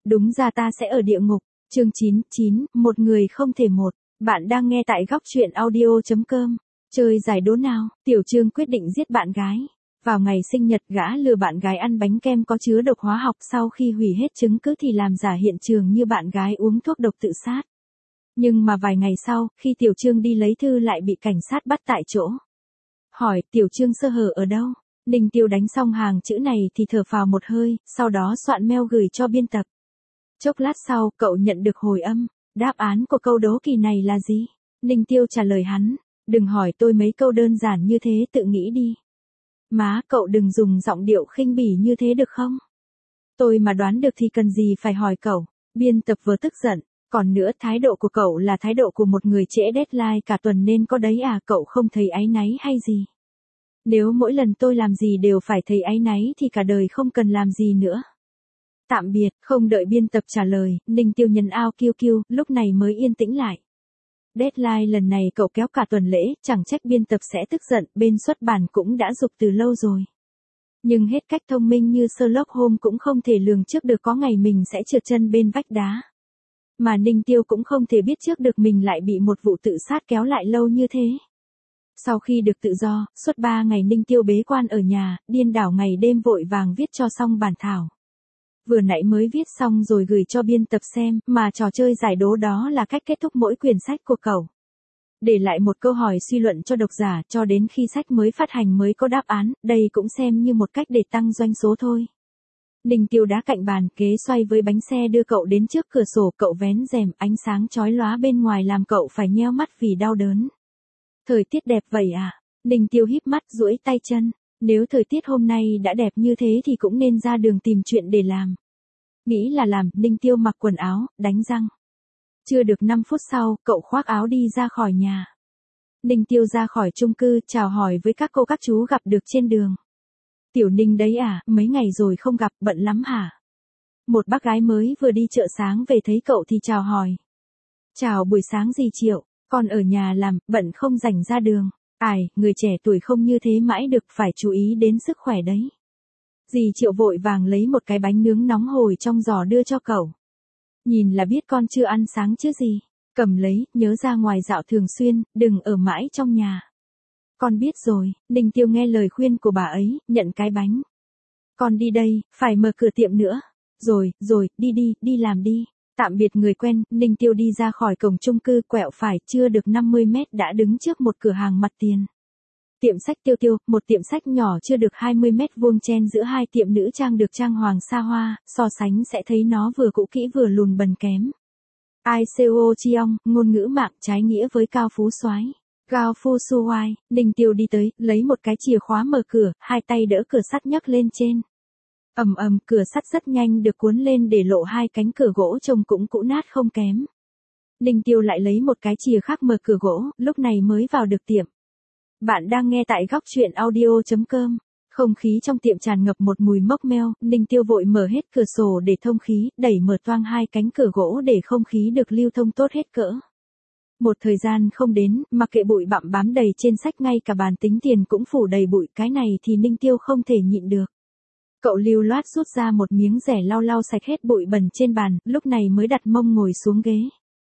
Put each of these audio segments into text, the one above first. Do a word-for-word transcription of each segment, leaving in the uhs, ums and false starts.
Đúng ra ta sẽ ở địa ngục. Chương chín, chín, một người không thể một. Bạn đang nghe tại góc truyện audio chấm com. Chơi giải đố nào, Tiểu Trương quyết định giết bạn gái. Vào ngày sinh nhật gã lừa bạn gái ăn bánh kem có chứa độc hóa học, sau khi hủy hết chứng cứ thì làm giả hiện trường như bạn gái uống thuốc độc tự sát. Nhưng mà vài ngày sau, khi Tiểu Trương đi lấy thư lại bị cảnh sát bắt tại chỗ. Hỏi, Tiểu Trương sơ hở ở đâu? Ninh Tiêu đánh xong hàng chữ này thì thở phào một hơi, sau đó soạn mail gửi cho biên tập. Chốc lát sau, cậu nhận được hồi âm. Đáp án của câu đố kỳ này là gì? Ninh Tiêu trả lời hắn. Đừng hỏi tôi mấy câu đơn giản như thế, tự nghĩ đi. Má, cậu đừng dùng giọng điệu khinh bỉ như thế được không? Tôi mà đoán được thì cần gì phải hỏi cậu. Biên tập vừa tức giận. Còn nữa, thái độ của cậu là thái độ của một người trễ deadline cả tuần nên có đấy à, cậu không thấy áy náy hay gì? Nếu mỗi lần tôi làm gì đều phải thấy áy náy thì cả đời không cần làm gì nữa. Tạm biệt, không đợi biên tập trả lời, Ninh Tiêu nhấn ao kiêu kiêu, lúc này mới yên tĩnh lại. Deadline lần này cậu kéo cả tuần lễ, chẳng trách biên tập sẽ tức giận, bên xuất bản cũng đã giục từ lâu rồi. Nhưng hết cách thông minh như Sherlock Holmes cũng không thể lường trước được có ngày mình sẽ trượt chân bên vách đá. Mà Ninh Tiêu cũng không thể biết trước được mình lại bị một vụ tự sát kéo lại lâu như thế. Sau khi được tự do, suốt ba ngày Ninh Tiêu bế quan ở nhà, điên đảo ngày đêm vội vàng viết cho xong bản thảo. Vừa nãy mới viết xong rồi gửi cho biên tập xem, mà trò chơi giải đố đó là cách kết thúc mỗi quyển sách của cậu. Để lại một câu hỏi suy luận cho độc giả, cho đến khi sách mới phát hành mới có đáp án, đây cũng xem như một cách để tăng doanh số thôi. Ninh Tiêu đá cạnh bàn, ghế xoay với bánh xe đưa cậu đến trước cửa sổ, cậu vén rèm, ánh sáng chói lóa bên ngoài làm cậu phải nheo mắt vì đau đớn. Thời tiết đẹp vậy à? Ninh Tiêu híp mắt duỗi tay chân. Nếu thời tiết hôm nay đã đẹp như thế thì cũng nên ra đường tìm chuyện để làm. Nghĩ là làm, Ninh Tiêu mặc quần áo, đánh răng. Chưa được năm phút sau, cậu khoác áo đi ra khỏi nhà. Ninh Tiêu ra khỏi chung cư, chào hỏi với các cô các chú gặp được trên đường. Tiểu Ninh đấy à, mấy ngày rồi không gặp, bận lắm hả? Một bác gái mới vừa đi chợ sáng về thấy cậu thì chào hỏi. Chào buổi sáng dì Triệu, con ở nhà làm, bận không rảnh ra đường. Ai, người trẻ tuổi không như thế mãi được, phải chú ý đến sức khỏe đấy. Dì Triệu vội vàng lấy một cái bánh nướng nóng hổi trong giỏ đưa cho cậu. Nhìn là biết con chưa ăn sáng chứ gì. Cầm lấy, nhớ ra ngoài dạo thường xuyên, đừng ở mãi trong nhà. Con biết rồi, Ninh Tiêu nghe lời khuyên của bà ấy, nhận cái bánh. Con đi đây, phải mở cửa tiệm nữa. Rồi, rồi, đi đi, đi làm đi. Tạm biệt người quen, Ninh Tiêu đi ra khỏi cổng chung cư, quẹo phải, chưa được năm mươi mét đã đứng trước một cửa hàng mặt tiền. Tiệm sách Tiêu Tiêu, một tiệm sách nhỏ chưa được hai mươi mét vuông chen giữa hai tiệm nữ trang được trang hoàng xa hoa, so sánh sẽ thấy nó vừa cũ kỹ vừa lùn bần kém. I C O Chiong, ngôn ngữ mạng trái nghĩa với cao phú soái. Gao Phu Suwai, Ninh Tiêu đi tới, lấy một cái chìa khóa mở cửa, hai tay đỡ cửa sắt nhấc lên trên. Ầm ầm, cửa sắt rất nhanh được cuốn lên để lộ hai cánh cửa gỗ trông cũng cũ nát không kém. Ninh Tiêu lại lấy một cái chìa khác mở cửa gỗ, lúc này mới vào được tiệm. Bạn đang nghe tại góc truyện audio chấm com. Không khí trong tiệm tràn ngập một mùi mốc meo, Ninh Tiêu vội mở hết cửa sổ để thông khí, đẩy mở toang hai cánh cửa gỗ để không khí được lưu thông tốt hết cỡ. Một thời gian không đến, mặc kệ bụi bặm bám đầy trên sách, ngay cả bàn tính tiền cũng phủ đầy bụi, cái này thì Ninh Tiêu không thể nhịn được. Cậu lưu loát rút ra một miếng rẻ lau lau sạch hết bụi bẩn trên bàn, lúc này mới đặt mông ngồi xuống ghế.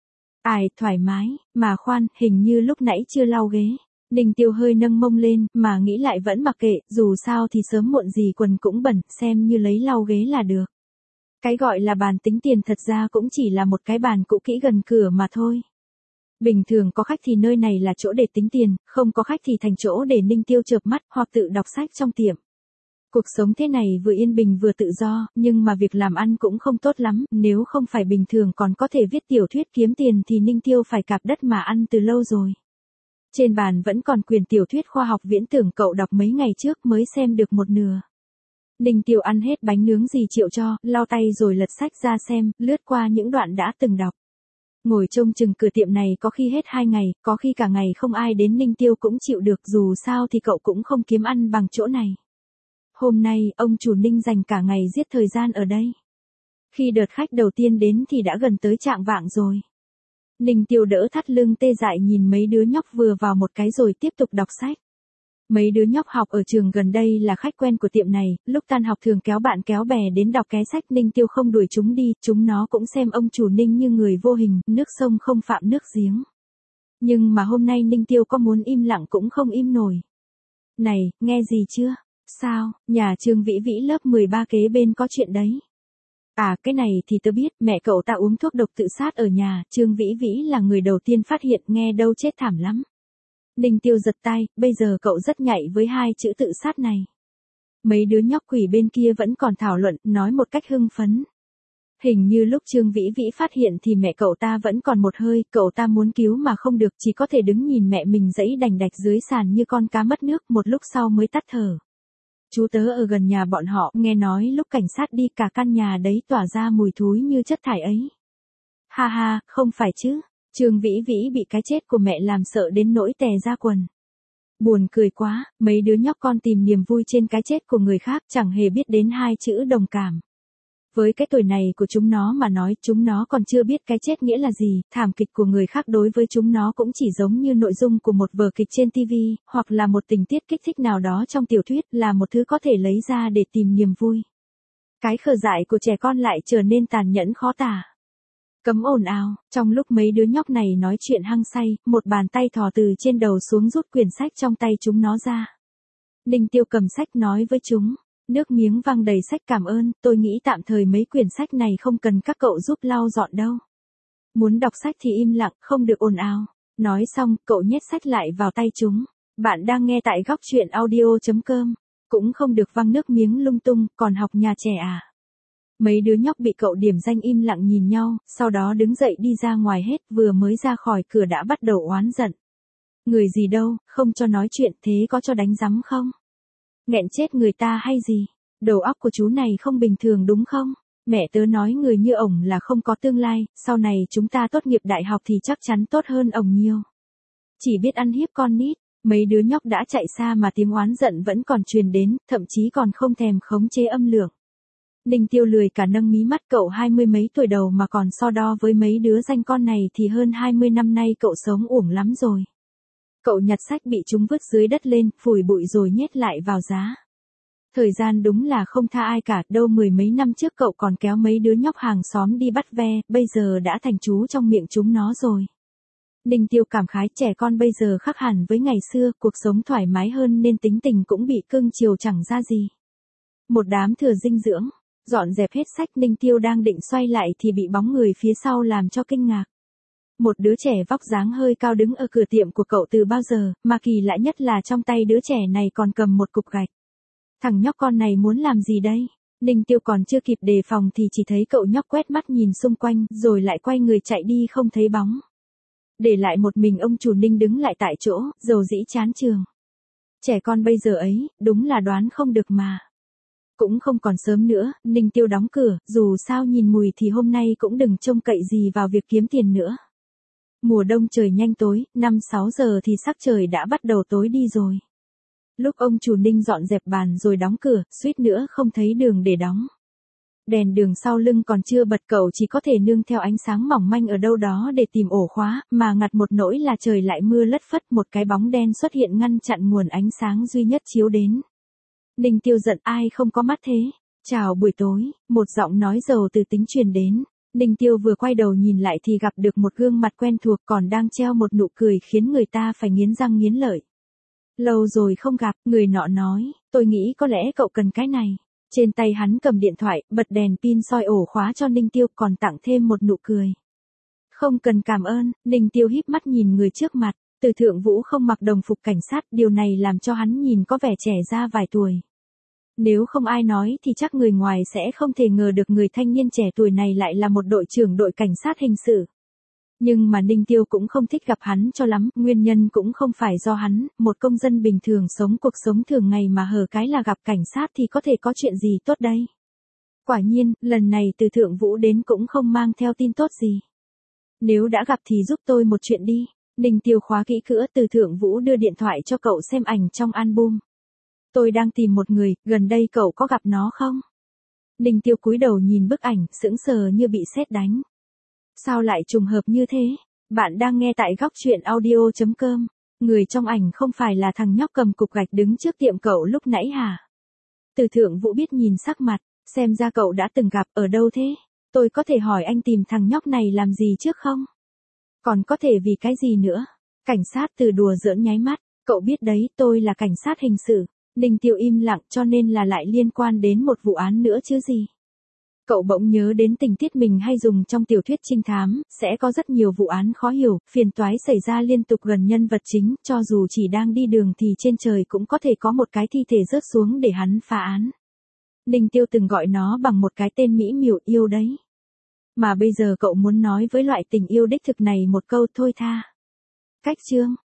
Ai, thoải mái, mà khoan, hình như lúc nãy chưa lau ghế. Ninh Tiêu hơi nâng mông lên, mà nghĩ lại vẫn mặc kệ, dù sao thì sớm muộn gì quần cũng bẩn, xem như lấy lau ghế là được. Cái gọi là bàn tính tiền thật ra cũng chỉ là một cái bàn cũ kỹ gần cửa mà thôi. Bình thường có khách thì nơi này là chỗ để tính tiền, không có khách thì thành chỗ để Ninh Tiêu chợp mắt hoặc tự đọc sách trong tiệm. Cuộc sống thế này vừa yên bình vừa tự do, nhưng mà việc làm ăn cũng không tốt lắm, nếu không phải bình thường còn có thể viết tiểu thuyết kiếm tiền thì Ninh Tiêu phải cạp đất mà ăn từ lâu rồi. Trên bàn vẫn còn quyển tiểu thuyết khoa học viễn tưởng cậu đọc mấy ngày trước mới xem được một nửa. Ninh Tiêu ăn hết bánh nướng dì Triệu cho, lau tay rồi lật sách ra xem, lướt qua những đoạn đã từng đọc. Ngồi trông chừng cửa tiệm này có khi hết hai ngày, có khi cả ngày không ai đến, Ninh Tiêu cũng chịu được, dù sao thì cậu cũng không kiếm ăn bằng chỗ này. Hôm nay, ông chủ Ninh dành cả ngày giết thời gian ở đây. Khi đợt khách đầu tiên đến thì đã gần tới trạng vạng rồi. Ninh Tiêu đỡ thắt lưng tê dại nhìn mấy đứa nhóc vừa vào một cái rồi tiếp tục đọc sách. Mấy đứa nhóc học ở trường gần đây là khách quen của tiệm này, lúc tan học thường kéo bạn kéo bè đến đọc ké sách. Ninh Tiêu không đuổi chúng đi, chúng nó cũng xem ông chủ Ninh như người vô hình, nước sông không phạm nước giếng. Nhưng mà hôm nay Ninh Tiêu có muốn im lặng cũng không im nổi. Này, nghe gì chưa? Sao, nhà Trương Vĩ Vĩ lớp mười ba kế bên có chuyện đấy. À, cái này thì tớ biết, mẹ cậu ta uống thuốc độc tự sát ở nhà, Trương Vĩ Vĩ là người đầu tiên phát hiện, nghe đâu chết thảm lắm. Ninh Tiêu giật tay, bây giờ cậu rất nhạy với hai chữ tự sát này. Mấy đứa nhóc quỷ bên kia vẫn còn thảo luận, nói một cách hưng phấn. Hình như lúc Trương Vĩ Vĩ phát hiện thì mẹ cậu ta vẫn còn một hơi, cậu ta muốn cứu mà không được, chỉ có thể đứng nhìn mẹ mình giãy đành đạch dưới sàn như con cá mất nước, một lúc sau mới tắt thở. Chú tớ ở gần nhà bọn họ, nghe nói lúc cảnh sát đi cả căn nhà đấy tỏa ra mùi thúi như chất thải ấy. Ha ha, không phải chứ, Trương Vĩ Vĩ bị cái chết của mẹ làm sợ đến nỗi tè ra quần. Buồn cười quá, mấy đứa nhóc con tìm niềm vui trên cái chết của người khác, chẳng hề biết đến hai chữ đồng cảm. Với cái tuổi này của chúng nó mà nói, chúng nó còn chưa biết cái chết nghĩa là gì, thảm kịch của người khác đối với chúng nó cũng chỉ giống như nội dung của một vở kịch trên ti vi, hoặc là một tình tiết kích thích nào đó trong tiểu thuyết, là một thứ có thể lấy ra để tìm niềm vui. Cái khờ dại của trẻ con lại trở nên tàn nhẫn khó tả. Cấm ồn ào, trong lúc mấy đứa nhóc này nói chuyện hăng say, một bàn tay thò từ trên đầu xuống rút quyển sách trong tay chúng nó ra. Ninh Tiêu cầm sách nói với chúng. Nước miếng văng đầy sách, cảm ơn, tôi nghĩ tạm thời mấy quyển sách này không cần các cậu giúp lau dọn đâu. Muốn đọc sách thì im lặng, không được ồn ào. Nói xong, cậu nhét sách lại vào tay chúng. Bạn đang nghe tại góc truyện audio chấm com. Cũng không được văng nước miếng lung tung, còn học nhà trẻ à. Mấy đứa nhóc bị cậu điểm danh im lặng nhìn nhau, sau đó đứng dậy đi ra ngoài hết, vừa mới ra khỏi cửa đã bắt đầu oán giận. Người gì đâu, không cho nói chuyện, thế có cho đánh rắm không? Nghẹn chết người ta hay gì? Đầu óc của chú này không bình thường đúng không? Mẹ tớ nói người như ổng là không có tương lai, sau này chúng ta tốt nghiệp đại học thì chắc chắn tốt hơn ổng nhiều. Chỉ biết ăn hiếp con nít, mấy đứa nhóc đã chạy xa mà tiếng oán giận vẫn còn truyền đến, thậm chí còn không thèm khống chế âm lượng. Ninh Tiêu lười cả nâng mí mắt, cậu hai mươi mấy tuổi đầu mà còn so đo với mấy đứa danh con này thì hơn hai mươi năm nay cậu sống uổng lắm rồi. Cậu nhặt sách bị chúng vứt dưới đất lên, phủi bụi rồi nhét lại vào giá. Thời gian đúng là không tha ai cả, đâu mười mấy năm trước cậu còn kéo mấy đứa nhóc hàng xóm đi bắt ve, bây giờ đã thành chú trong miệng chúng nó rồi. Ninh Tiêu cảm khái, trẻ con bây giờ khác hẳn với ngày xưa, cuộc sống thoải mái hơn nên tính tình cũng bị cưng chiều chẳng ra gì. Một đám thừa dinh dưỡng, dọn dẹp hết sách, Ninh Tiêu đang định xoay lại thì bị bóng người phía sau làm cho kinh ngạc. Một đứa trẻ vóc dáng hơi cao đứng ở cửa tiệm của cậu từ bao giờ, mà kỳ lạ nhất là trong tay đứa trẻ này còn cầm một cục gạch. Thằng nhóc con này muốn làm gì đây? Ninh Tiêu còn chưa kịp đề phòng thì chỉ thấy cậu nhóc quét mắt nhìn xung quanh, rồi lại quay người chạy đi không thấy bóng. Để lại một mình ông chủ Ninh đứng lại tại chỗ, dầu dĩ chán chường. Trẻ con bây giờ ấy, đúng là đoán không được mà. Cũng không còn sớm nữa, Ninh Tiêu đóng cửa, dù sao nhìn mùi thì hôm nay cũng đừng trông cậy gì vào việc kiếm tiền nữa. Mùa đông trời nhanh tối, năm sáu giờ thì sắc trời đã bắt đầu tối đi rồi. Lúc ông chủ Ninh dọn dẹp bàn rồi đóng cửa, suýt nữa không thấy đường để đóng. Đèn đường sau lưng còn chưa bật, cậu chỉ có thể nương theo ánh sáng mỏng manh ở đâu đó để tìm ổ khóa, mà ngặt một nỗi là trời lại mưa lất phất, một cái bóng đen xuất hiện ngăn chặn nguồn ánh sáng duy nhất chiếu đến. Ninh Tiêu giận, ai không có mắt thế? Chào buổi tối, một giọng nói giàu từ tính truyền đến. Ninh Tiêu vừa quay đầu nhìn lại thì gặp được một gương mặt quen thuộc còn đang treo một nụ cười khiến người ta phải nghiến răng nghiến lợi. Lâu rồi không gặp, người nọ nói, tôi nghĩ có lẽ cậu cần cái này. Trên tay hắn cầm điện thoại, bật đèn pin soi ổ khóa cho Ninh Tiêu, còn tặng thêm một nụ cười. Không cần cảm ơn, Ninh Tiêu híp mắt nhìn người trước mặt. Từ Thượng Vũ không mặc đồng phục cảnh sát, điều này làm cho hắn nhìn có vẻ trẻ ra vài tuổi. Nếu không ai nói thì chắc người ngoài sẽ không thể ngờ được người thanh niên trẻ tuổi này lại là một đội trưởng đội cảnh sát hình sự. Nhưng mà Ninh Tiêu cũng không thích gặp hắn cho lắm, nguyên nhân cũng không phải do hắn, một công dân bình thường sống cuộc sống thường ngày mà hở cái là gặp cảnh sát thì có thể có chuyện gì tốt đây. Quả nhiên, lần này Từ Thượng Vũ đến cũng không mang theo tin tốt gì. Nếu đã gặp thì giúp tôi một chuyện đi. Ninh Tiêu khóa kỹ cửa, Từ Thượng Vũ đưa điện thoại cho cậu xem ảnh trong album. Tôi đang tìm một người, gần đây cậu có gặp nó không? Ninh Tiêu cúi đầu nhìn bức ảnh, sững sờ như bị sét đánh. Sao lại trùng hợp như thế? Bạn đang nghe tại góc truyện audio chấm com. Người trong ảnh không phải là thằng nhóc cầm cục gạch đứng trước tiệm cậu lúc nãy hả? Từ Thượng Vũ biết nhìn sắc mặt, xem ra cậu đã từng gặp ở đâu thế? Tôi có thể hỏi anh tìm thằng nhóc này làm gì trước không? Còn có thể vì cái gì nữa? Cảnh sát Từ đùa giỡn nháy mắt, cậu biết đấy, tôi là cảnh sát hình sự. Ninh Tiêu im lặng, cho nên là lại liên quan đến một vụ án nữa chứ gì. Cậu bỗng nhớ đến tình tiết mình hay dùng trong tiểu thuyết trinh thám, sẽ có rất nhiều vụ án khó hiểu, phiền toái xảy ra liên tục gần nhân vật chính, cho dù chỉ đang đi đường thì trên trời cũng có thể có một cái thi thể rớt xuống để hắn phá án. Ninh Tiêu từng gọi nó bằng một cái tên mỹ miều, yêu đấy. Mà bây giờ cậu muốn nói với loại tình yêu đích thực này một câu thôi tha. Cách chương